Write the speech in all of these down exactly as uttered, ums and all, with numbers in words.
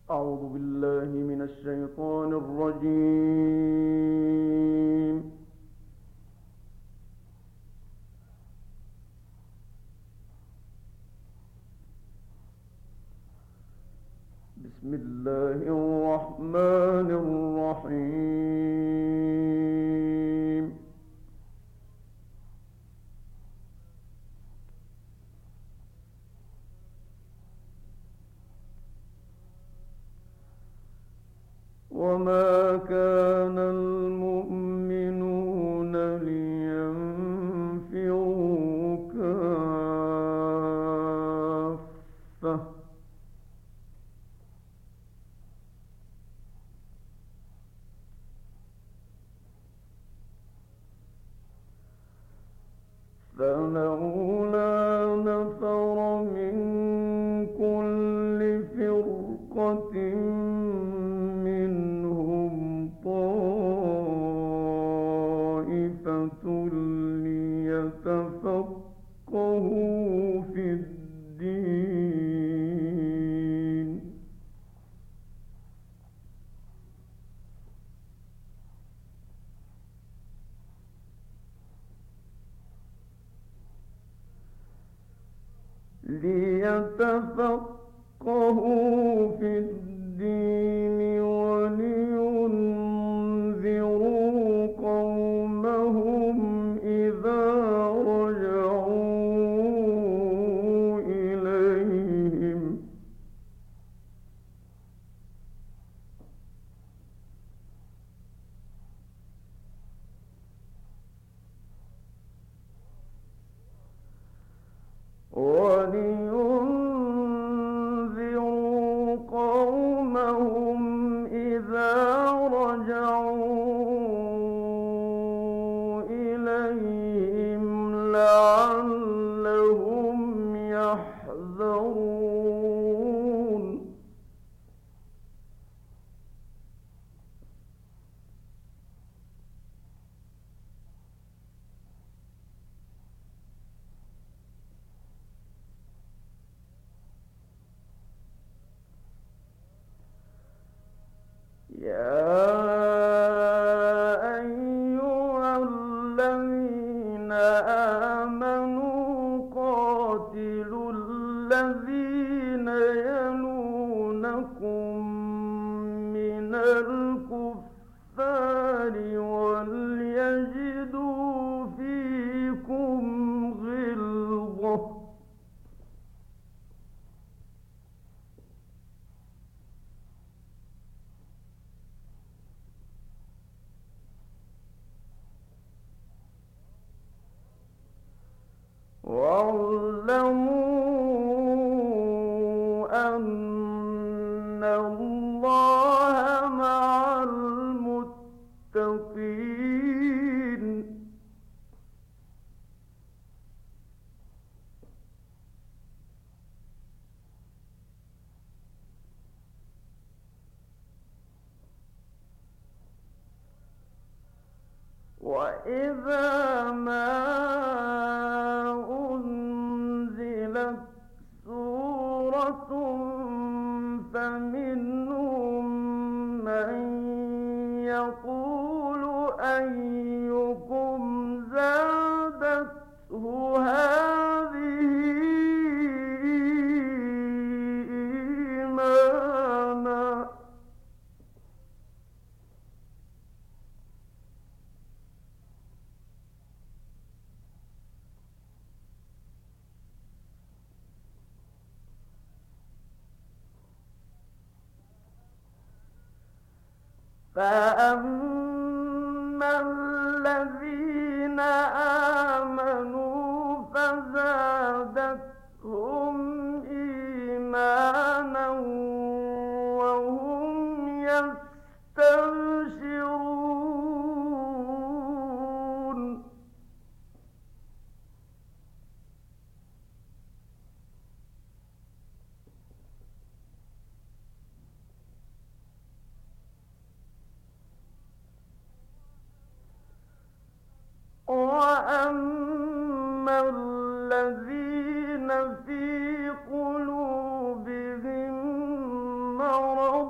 أعوذ بالله من الشيطان الرجيم. بسم الله الرحمن الرحيم. وما كان المؤمنون لينفروا كافة فلولا نفر من كل فرقة منهم طائفة ليتفقهوا في الدين ليتفقهوا في الدين ولينذروا قومهم إذا رجعوا إليهم ولينذروا قومهم إذا رجعوا إليهم لعلهم يحذرون يا أيها الذين آمنوا قاتلوا الذين يلونكم من الكفار وليجدوا فيكم غلظة واعلموا أن الله مع المتقين وإذا ما أنزلت سورة فمنهم من يقول أيكم زادته هذه إيمانا فأما الذين آمنوا فزادتهم إيمانا وهم يستبشرون وأما الذين في قلوبهم مرض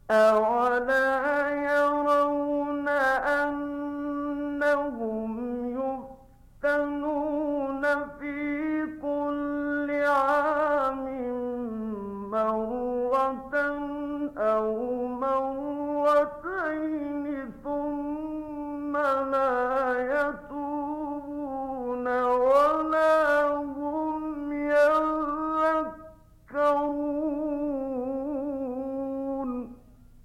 أولا يرون أنهم يفتنون في كل عام مرة أو مرتين ثم لا يتوبون ولا هم يذكرون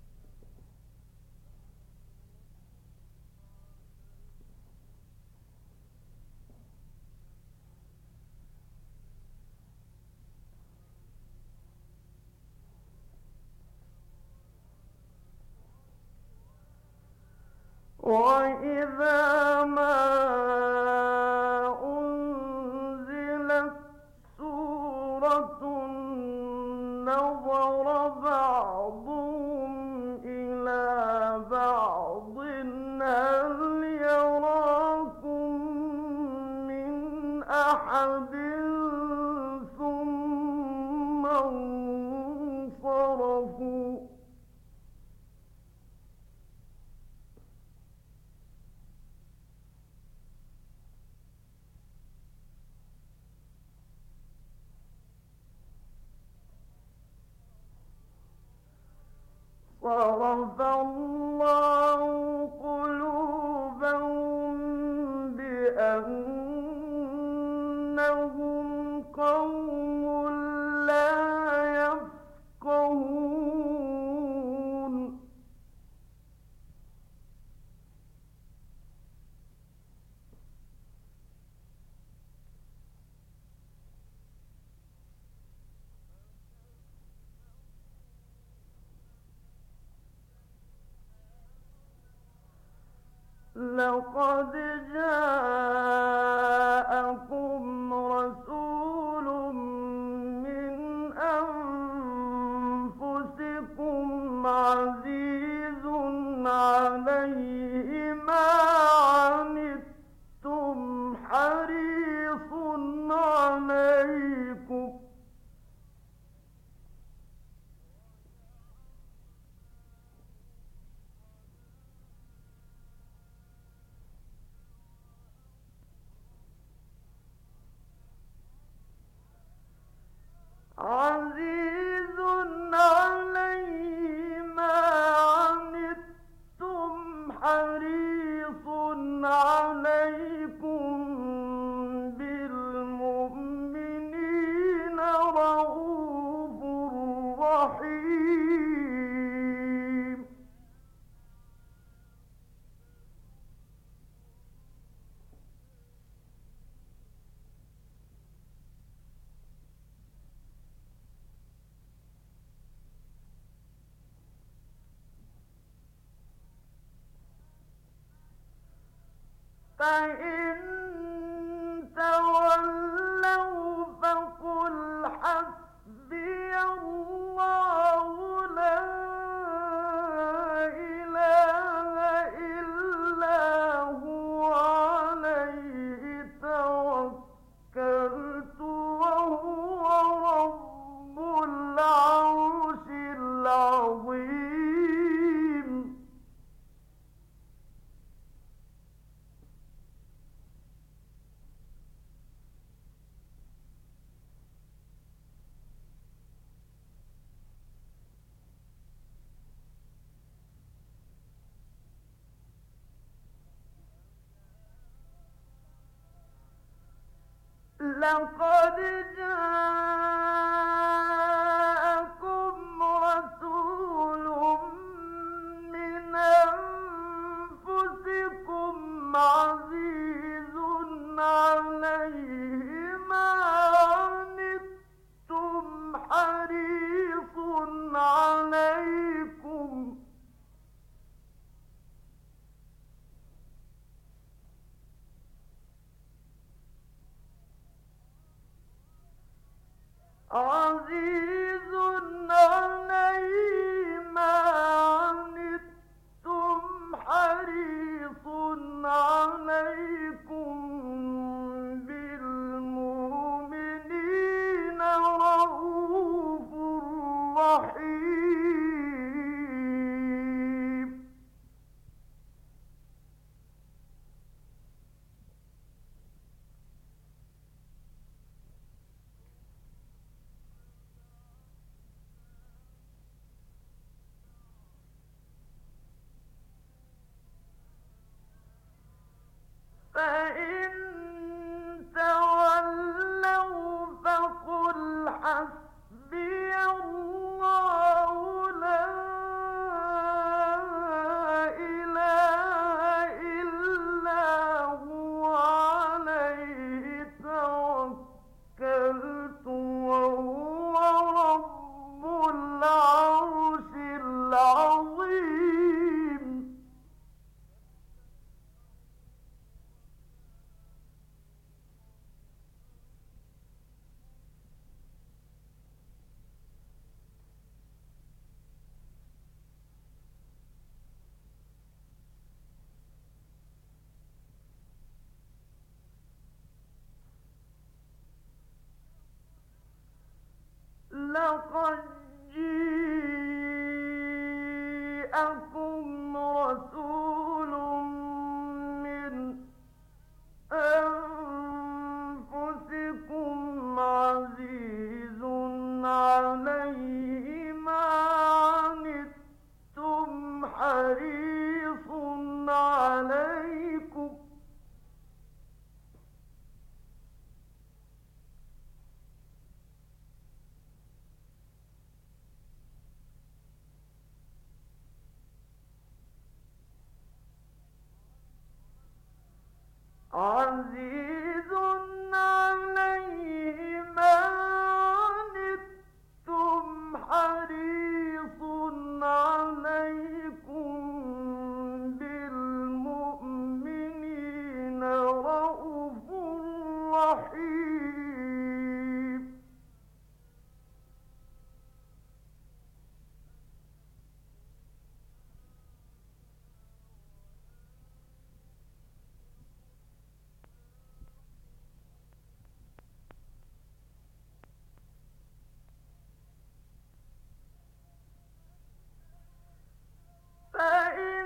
وإذا ما أنزلت سورة نظر بعضهم إلى بعض هل يراكم من أحد ثم انصرفوا صرف الله قلوبهم بأنهم قوم لا يفقهون لقد جاءكم رسول من أنفسكم عزيز عليه ما عنتم حريص عليكم عزيز عليه ما عنتم حريص عليكم بالمؤمنين رءوف رحيم فإن تولوا فقل حسبي الله لا إله إلا هو عليه توكلت وهو رب العرش العظيم لقد جاءكم رسول من أنفسكم عزيز عليه ما عنتم حريص عليكم عزيز عليه ما عنتم حريص عليكم بالمؤمنين رءوف رحيم عزيز عليه ما عنتم حريص عليكم بالمؤمنين رءوف رحيم. فإن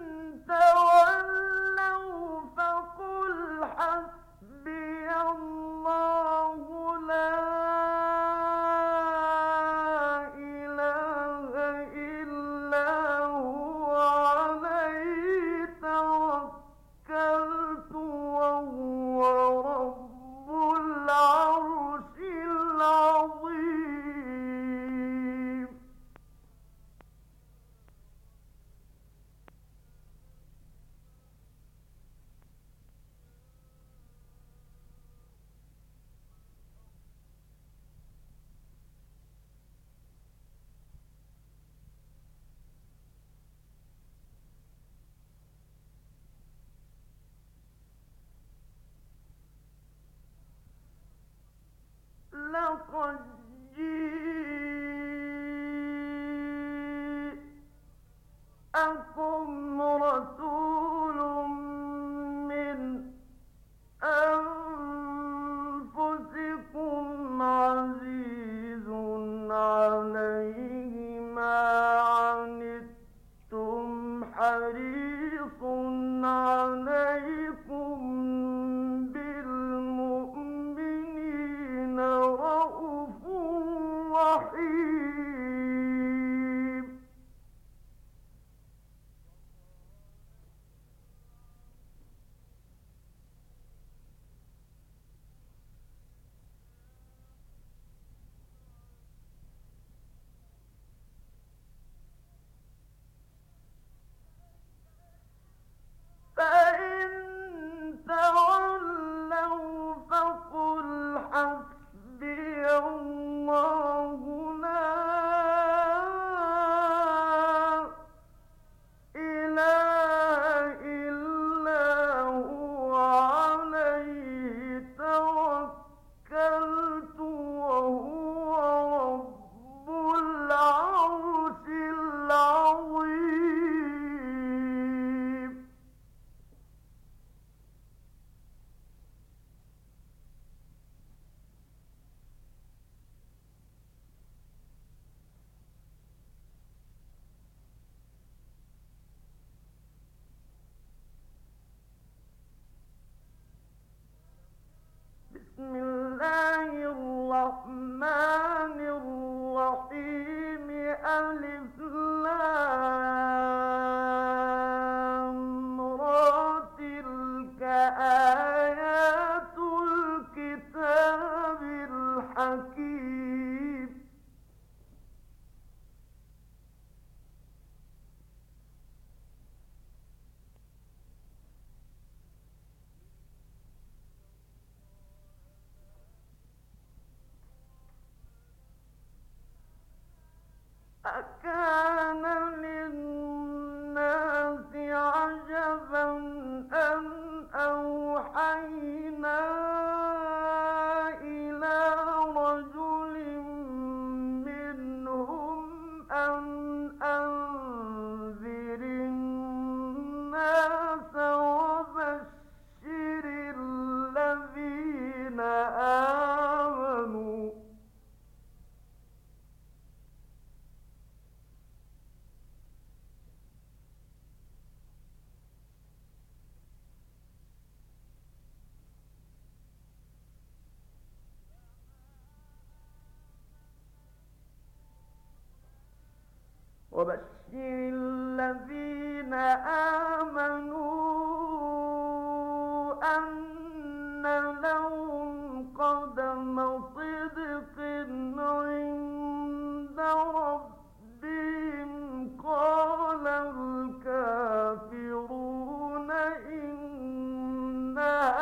تولوا فقل حسبي الله لا إله إلا هو عليه توكلت وهو رب العرش العظيم. لقد جاءكم رسول من أنفسكم عزيز عليه ما عنتم حريص عليكم بالمؤمنين رءوف رحيم. فإن تولوا فقل حسبي الله لا إله إلا هو عليه توكلت وهو رب العرش العظيم. بسم الله الرحمن الرحيم. ألف لام را. تلك آيات الكتاب الحكيم. أكان للناس عجبا أن أوحينا إلى رجل منهم أن أنذر الناس وبشر الذين آمنوا وبشر الذين آمنوا أن لهم قدم صدق عند ربهم. قال الكافرون إن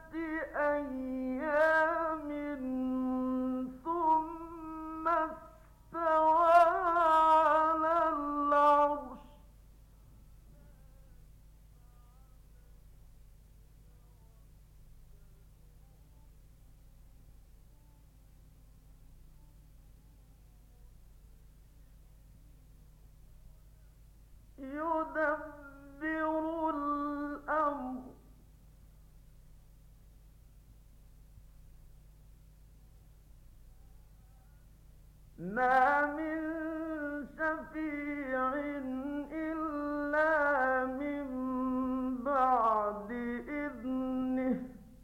أيام ثم استوى على العرش يدبر الأمر ما من شفيع إلا من بعد إذنه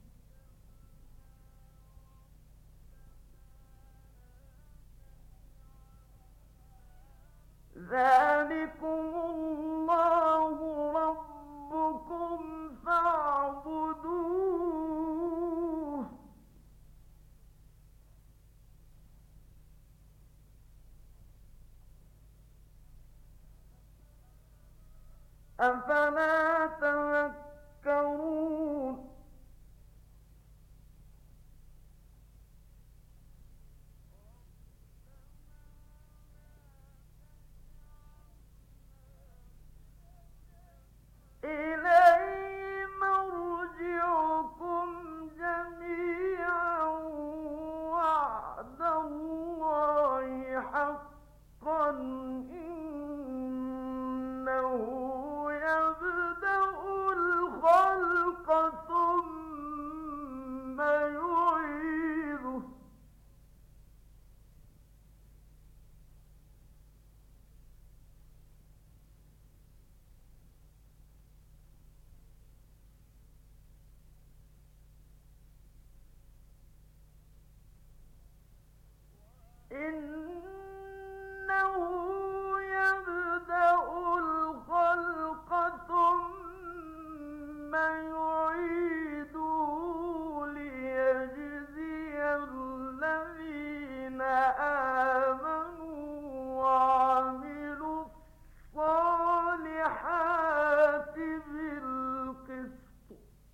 ذلكم الله ربكم فاعبدوه أفلا تذكرون إليه مرجعكم جميعا وعد الله حقا إنه يبدأ الخلق ثم يعيده إنه يبدأ الخلق ثم يعيده ليجزي الذين آمنوا وعملوا الصالحات بالقسط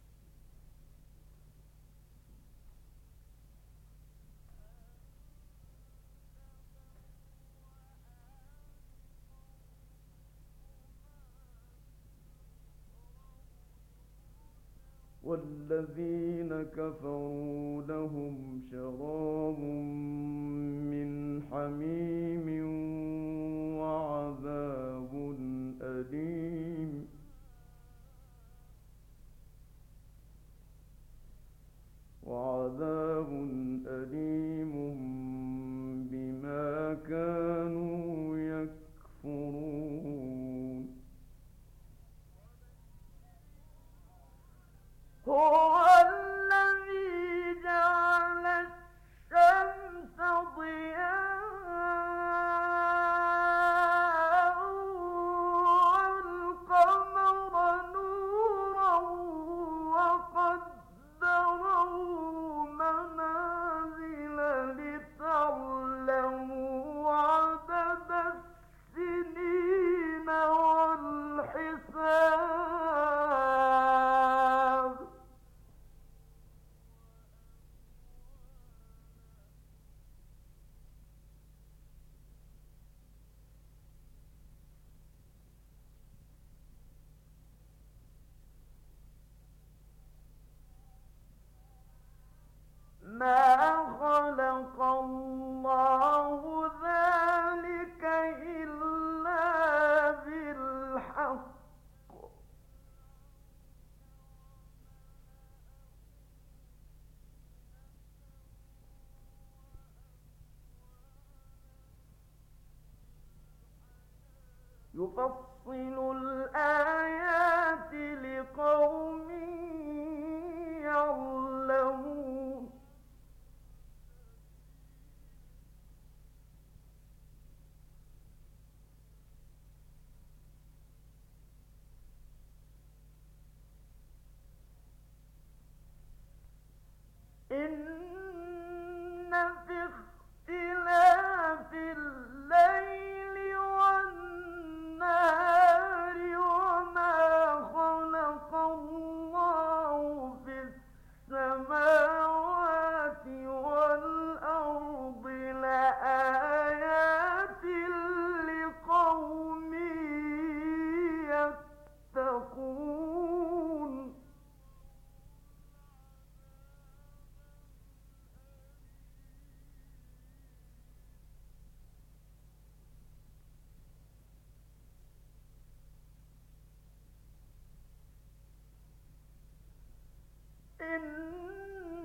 والذين كفروا لهم شراب من حميم وعذاب أليم وعذاب أليم بما كانوا يكفرون هو الذي جعل الشمس ضياء والقمر نورا وقدره منازل لتعلموا عدد السنين والحساب ما خلق الله ذلك إلا بالحق يفصل الآيات لقوم يعلمون إن في اختلاف الليل والنهار السماوات والأرض لآيات لقوم يتقون إن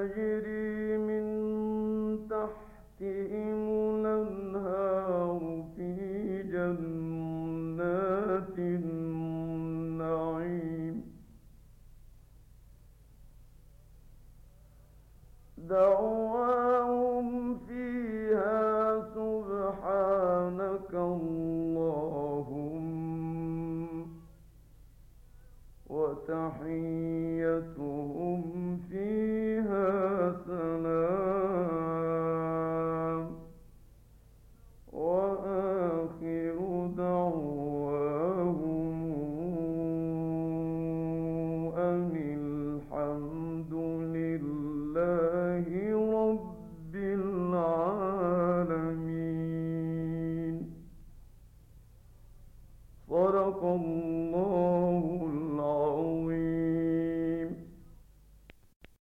تجري من تحتهم الأنهار في جنات النعيم دعواهم فيها سبحانك اللهم وتحيتهم فيها سلام وآخر دعواهم أن الحمد لله رب العالمين. صدق الله